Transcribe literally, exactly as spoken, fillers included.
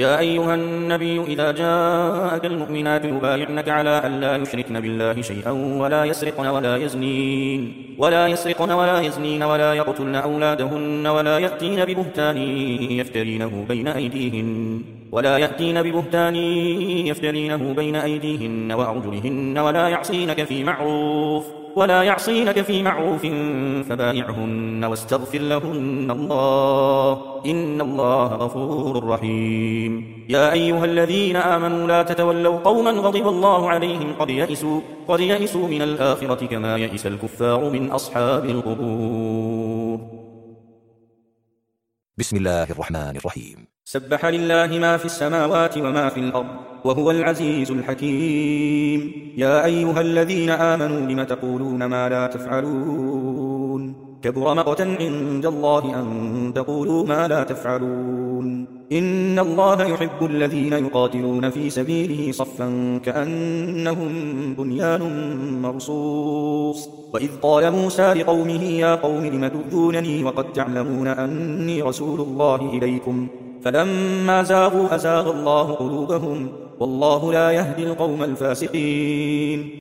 يا أيها النبي إذا جاءك المؤمنات يبايعنك على أن لا يشركن بالله شيئا ولا يسرقن ولا يزنين ولا يسرقن ولا يزنين ولا يقتلن أولادهن ولا يأتين ببهتان يفترينه بين أيديهن ولا يأتين ببهتان يفترينه بين أيديهن وأرجلهن ولا يعصينك في معروف ولا يعصينك في معروف فبايعهن واستغفر لهن الله إن الله غفور رحيم. يا أيها الذين آمنوا لا تتولوا قوما غضب الله عليهم قد يئسوا, قد يئسوا من الآخرة كما يئس الكفار من أصحاب القبور. بسم الله الرحمن الرحيم. سبح لله ما في السماوات وما في الأرض وهو العزيز الحكيم. يا أيها الذين آمنوا لم تقولون ما لا تفعلون كبر مقتا عند الله أن تقولوا ما لا تفعلون. إن الله يحب الذين يقاتلون في سبيله صفا كأنهم بنيان مرصوص. وإذ قال موسى لقومه يا قوم لم تؤذونني وقد تعلمون أني رسول الله إليكم فلما زاغوا أزاغ الله قلوبهم والله لا يهدي القوم الفاسقين.